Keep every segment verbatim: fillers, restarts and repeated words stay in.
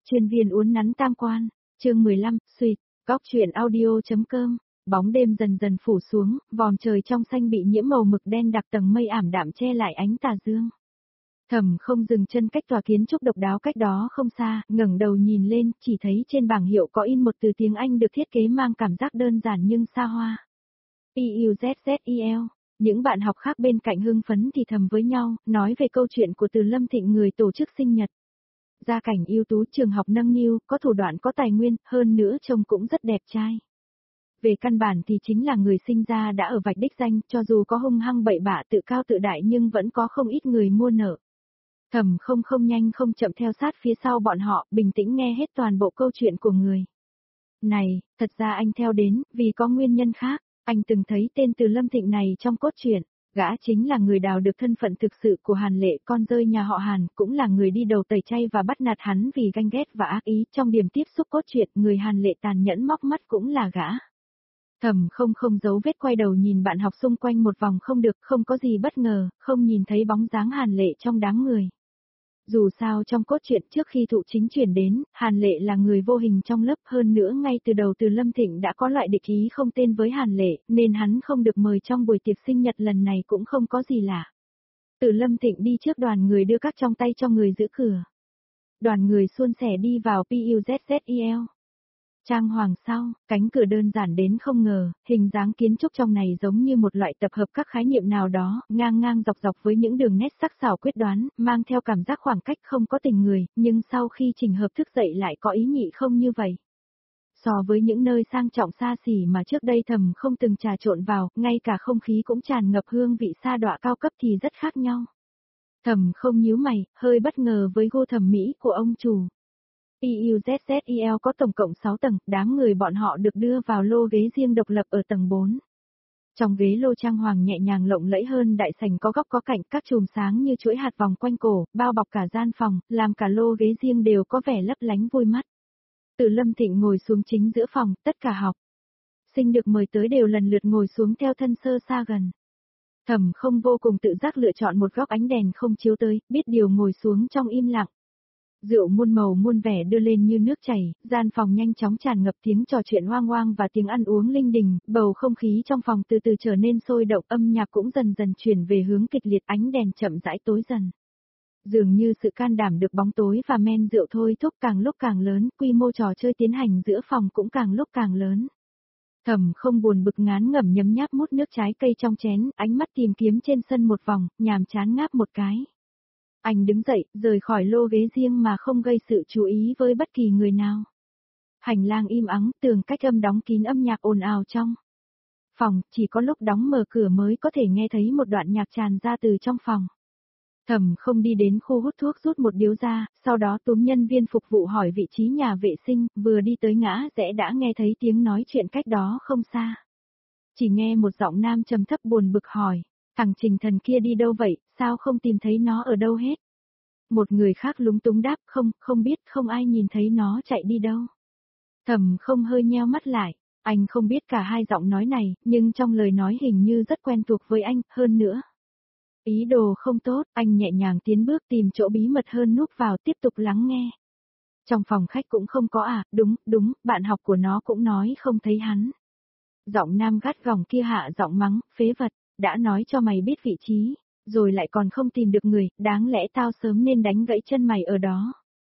chuyên viên uốn nắn tam quan, chương mười lăm, suýt, góc chuyện audio.com, bóng đêm dần dần phủ xuống, vòm trời trong xanh bị nhiễm màu mực đen đặc tầng mây ảm đạm che lại ánh tà dương. Thẩm không dừng chân cách tòa kiến trúc độc đáo cách đó không xa, ngẩng đầu nhìn lên, chỉ thấy trên bảng hiệu có in một từ tiếng Anh được thiết kế mang cảm giác đơn giản nhưng xa hoa. pê u zét zét e lờ. Những bạn học khác bên cạnh hưng phấn thì thầm với nhau, nói về câu chuyện của Từ Lâm Thịnh người tổ chức sinh nhật. Gia cảnh ưu tú, trường học nâng niu, có thủ đoạn có tài nguyên, hơn nữa trông cũng rất đẹp trai. Về căn bản thì chính là người sinh ra đã ở vạch đích danh, cho dù có hung hăng bậy bạ tự cao tự đại nhưng vẫn có không ít người mua nợ. Thẩm không không nhanh không chậm theo sát phía sau bọn họ, bình tĩnh nghe hết toàn bộ câu chuyện của người. Này, thật ra anh theo đến, vì có nguyên nhân khác, anh từng thấy tên Từ Lâm Thịnh này trong cốt truyện, gã chính là người đào được thân phận thực sự của Hàn Lệ, con rơi nhà họ Hàn, cũng là người đi đầu tẩy chay và bắt nạt hắn vì ganh ghét và ác ý, trong điểm tiếp xúc cốt truyện, người Hàn Lệ tàn nhẫn móc mắt cũng là gã. Thẩm không không giấu vết quay đầu nhìn bạn học xung quanh một vòng không được, không có gì bất ngờ, không nhìn thấy bóng dáng Hàn Lệ trong đám người. Dù sao trong cốt truyện trước khi thụ chính chuyển đến, Hàn Lệ là người vô hình trong lớp, hơn nữa ngay từ đầu Từ Lâm Thịnh đã có loại địch ý không tên với Hàn Lệ, nên hắn không được mời trong buổi tiệc sinh nhật lần này cũng không có gì lạ. Từ Lâm Thịnh đi trước đoàn người đưa các trong tay cho người giữ cửa. Đoàn người suôn sẻ đi vào pê u zét zét e lờ. Trang hoàng sau, cánh cửa đơn giản đến không ngờ, hình dáng kiến trúc trong này giống như một loại tập hợp các khái niệm nào đó, ngang ngang dọc dọc với những đường nét sắc sảo quyết đoán, mang theo cảm giác khoảng cách không có tình người, nhưng sau khi trình hợp thức dậy lại có ý nhị không như vậy. So với những nơi sang trọng xa xỉ mà trước đây Thẩm không từng trà trộn vào, ngay cả không khí cũng tràn ngập hương vị sa đọa cao cấp thì rất khác nhau. Thẩm không nhíu mày, hơi bất ngờ với gu thẩm mỹ của ông chủ. pê u zét zét e lờ có tổng cộng sáu tầng, đám người bọn họ được đưa vào lô ghế riêng độc lập ở tầng bốn. Trong ghế lô trang hoàng nhẹ nhàng lộng lẫy hơn đại sảnh có góc có cạnh, các chùm sáng như chuỗi hạt vòng quanh cổ, bao bọc cả gian phòng, làm cả lô ghế riêng đều có vẻ lấp lánh vui mắt. Từ Lâm Thịnh ngồi xuống chính giữa phòng, tất cả học sinh được mời tới đều lần lượt ngồi xuống theo thân sơ xa gần. Thẩm không vô cùng tự giác lựa chọn một góc ánh đèn không chiếu tới, biết điều ngồi xuống trong im lặng. Rượu muôn màu muôn vẻ đưa lên như nước chảy, gian phòng nhanh chóng tràn ngập tiếng trò chuyện hoang hoang và tiếng ăn uống linh đình, bầu không khí trong phòng từ từ trở nên sôi động, âm nhạc cũng dần dần chuyển về hướng kịch liệt, ánh đèn chậm rãi tối dần. Dường như sự can đảm được bóng tối và men rượu thôi thúc càng lúc càng lớn, quy mô trò chơi tiến hành giữa phòng cũng càng lúc càng lớn. Thẩm không buồn bực ngán ngẩm nhấm nháp mút nước trái cây trong chén, ánh mắt tìm kiếm trên sân một vòng, nhàm chán ngáp một cái. Anh đứng dậy, rời khỏi lô ghế riêng mà không gây sự chú ý với bất kỳ người nào. Hành lang im ắng, tường cách âm đóng kín, âm nhạc ồn ào trong phòng, chỉ có lúc đóng mở cửa mới có thể nghe thấy một đoạn nhạc tràn ra từ trong phòng. Thẩm không đi đến khu hút thuốc rút một điếu ra, sau đó túm nhân viên phục vụ hỏi vị trí nhà vệ sinh, vừa đi tới ngã rẽ đã nghe thấy tiếng nói chuyện cách đó không xa. Chỉ nghe một giọng nam trầm thấp buồn bực hỏi, thằng Trình Thần kia đi đâu vậy, sao không tìm thấy nó ở đâu hết? Một người khác lúng túng đáp, không, không biết, không ai nhìn thấy nó chạy đi đâu. Thẩm không hơi nheo mắt lại, anh không biết cả hai giọng nói này, nhưng trong lời nói hình như rất quen thuộc với anh, hơn nữa. Ý đồ không tốt, anh nhẹ nhàng tiến bước tìm chỗ bí mật hơn núp vào tiếp tục lắng nghe. Trong phòng khách cũng không có à, đúng, đúng, bạn học của nó cũng nói không thấy hắn. Giọng nam gắt gỏng kia hạ giọng mắng, phế vật, đã nói cho mày biết vị trí, rồi lại còn không tìm được người, đáng lẽ tao sớm nên đánh gãy chân mày ở đó.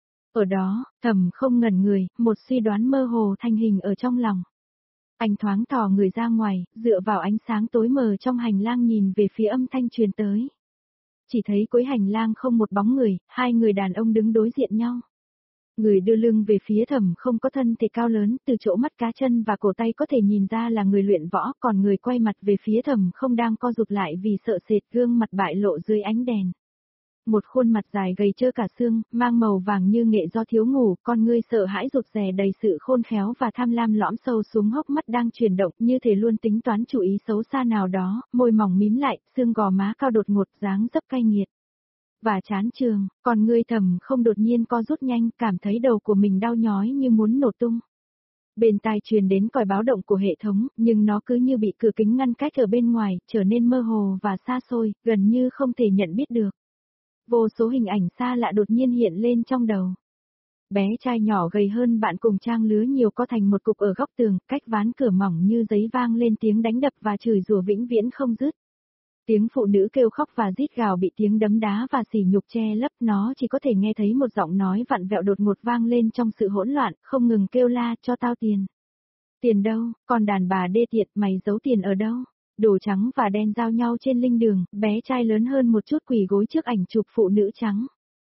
Ở đó, Thẩm không ngẩn người, một suy đoán mơ hồ thành hình ở trong lòng. Anh thoáng thò người ra ngoài, dựa vào ánh sáng tối mờ trong hành lang nhìn về phía âm thanh truyền tới. Chỉ thấy cuối hành lang không một bóng người, hai người đàn ông đứng đối diện nhau. Người đưa lưng về phía Thẩm không có thân thể cao lớn, từ chỗ mắt cá chân và cổ tay có thể nhìn ra là người luyện võ, còn người quay mặt về phía Thẩm không đang co rụt lại vì sợ sệt, gương mặt bại lộ dưới ánh đèn. Một khuôn mặt dài gầy trơ cả xương, mang màu vàng như nghệ do thiếu ngủ, con ngươi sợ hãi rụt rè đầy sự khôn khéo và tham lam lõm sâu xuống hốc mắt đang chuyển động, như thể luôn tính toán chủ ý xấu xa nào đó, môi mỏng mím lại, xương gò má cao đột ngột, dáng dấp cay nghiệt. Và chán trường, còn ngươi Thẩm không đột nhiên co rút nhanh, cảm thấy đầu của mình đau nhói như muốn nổ tung. Bên tai truyền đến còi báo động của hệ thống, nhưng nó cứ như bị cửa kính ngăn cách ở bên ngoài, trở nên mơ hồ và xa xôi, gần như không thể nhận biết được. Vô số hình ảnh xa lạ đột nhiên hiện lên trong đầu. Bé trai nhỏ gầy hơn bạn cùng trang lứa nhiều co thành một cục ở góc tường, cách ván cửa mỏng như giấy vang lên tiếng đánh đập và chửi rủa vĩnh viễn không dứt. Tiếng phụ nữ kêu khóc và rít gào bị tiếng đấm đá và sỉ nhục che lấp, nó chỉ có thể nghe thấy một giọng nói vặn vẹo đột ngột vang lên trong sự hỗn loạn, không ngừng kêu la cho tao tiền. Tiền đâu, con đàn bà đê tiện, mày giấu tiền ở đâu? Đồ trắng và đen giao nhau trên linh đường, bé trai lớn hơn một chút quỳ gối trước ảnh chụp phụ nữ trắng.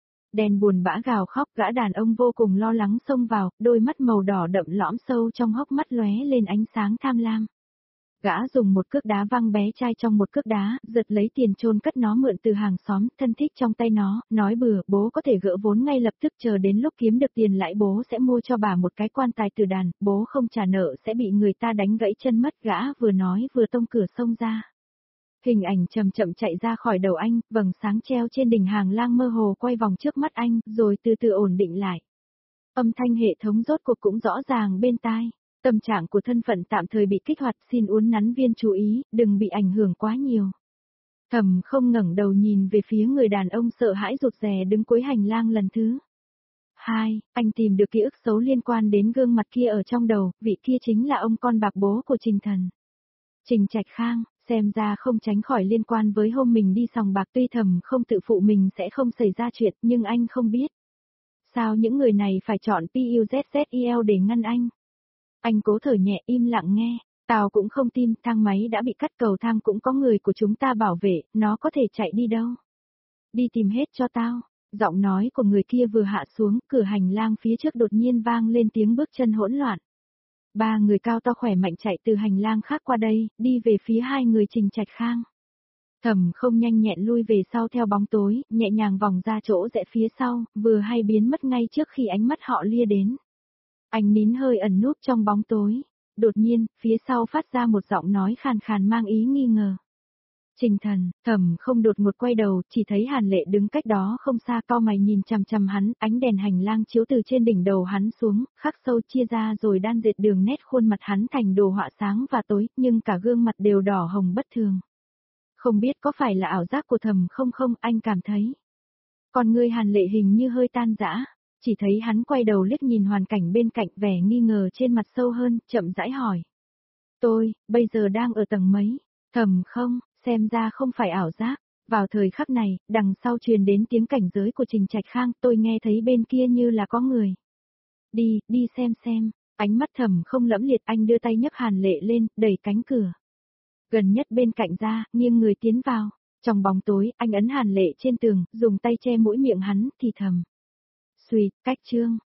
Đen buồn bã gào khóc, gã đàn ông vô cùng lo lắng xông vào, đôi mắt màu đỏ đậm lõm sâu trong hốc mắt lóe lên ánh sáng tham lam. Gã dùng một cước đá văng bé trai trong một cước đá, giật lấy tiền chôn cất nó mượn từ hàng xóm, thân thích trong tay nó, nói bừa, bố có thể gỡ vốn ngay lập tức, chờ đến lúc kiếm được tiền lãi bố sẽ mua cho bà một cái quan tài tử đàn, bố không trả nợ sẽ bị người ta đánh gãy chân mất. Gã vừa nói vừa tông cửa xông ra. Hình ảnh chậm chậm chạy ra khỏi đầu anh, vầng sáng treo trên đỉnh hàng lang mơ hồ quay vòng trước mắt anh, rồi từ từ ổn định lại. Âm thanh hệ thống rốt cuộc cũng rõ ràng bên tai. Tâm trạng của thân phận tạm thời bị kích hoạt, xin uốn nắn viên chú ý, đừng bị ảnh hưởng quá nhiều. Thầm không ngẩng đầu nhìn về phía người đàn ông sợ hãi rụt rè đứng cuối hành lang lần thứ hai, anh tìm được ký ức xấu liên quan đến gương mặt kia ở trong đầu, vị kia chính là ông con bạc bố của Trình Thần. Trình Trạch Khang, xem ra không tránh khỏi liên quan với hôm mình đi sòng bạc, tuy Thầm không tự phụ mình sẽ không xảy ra chuyện, nhưng anh không biết. Sao những người này phải chọn PUZZEL để ngăn anh? Anh cố thở nhẹ im lặng nghe, tao cũng không tin, thang máy đã bị cắt, cầu thang cũng có người của chúng ta bảo vệ, nó có thể chạy đi đâu. Đi tìm hết cho tao. Giọng nói của người kia vừa hạ xuống, cửa hành lang phía trước đột nhiên vang lên tiếng bước chân hỗn loạn. Ba người cao to khỏe mạnh chạy từ hành lang khác qua đây, đi về phía hai người Trình Trạch Khang. Thầm không nhanh nhẹn lui về sau theo bóng tối, nhẹ nhàng vòng ra chỗ rẽ phía sau, vừa hay biến mất ngay trước khi ánh mắt họ lia đến. Anh nín hơi ẩn núp trong bóng tối. Đột nhiên, phía sau phát ra một giọng nói khàn khàn mang ý nghi ngờ. Trình Thần, Thầm không đột ngột quay đầu, chỉ thấy Hàn Lệ đứng cách đó không xa, cau mày nhìn chằm chằm hắn, ánh đèn hành lang chiếu từ trên đỉnh đầu hắn xuống, khắc sâu chia ra rồi đan dệt đường nét khuôn mặt hắn thành đồ họa sáng và tối, nhưng cả gương mặt đều đỏ hồng bất thường. Không biết có phải là ảo giác của Thầm không không, anh cảm thấy. Còn người Hàn Lệ hình như hơi tan rã. Chỉ thấy hắn quay đầu liếc nhìn hoàn cảnh bên cạnh, vẻ nghi ngờ trên mặt sâu hơn, chậm rãi hỏi. Tôi, bây giờ đang ở tầng mấy? Thầm không, xem ra không phải ảo giác. Vào thời khắc này, đằng sau truyền đến tiếng cảnh giới của Trình Trạch Khang, tôi nghe thấy bên kia như là có người. Đi, đi xem xem. Ánh mắt Thầm không lẫm liệt, anh đưa tay nhấc Hàn Lệ lên, đẩy cánh cửa. Gần nhất bên cạnh ra, nghiêng người tiến vào. Trong bóng tối, anh ấn Hàn Lệ trên tường, dùng tay che mũi miệng hắn, thì thầm. Xùi, cách chương.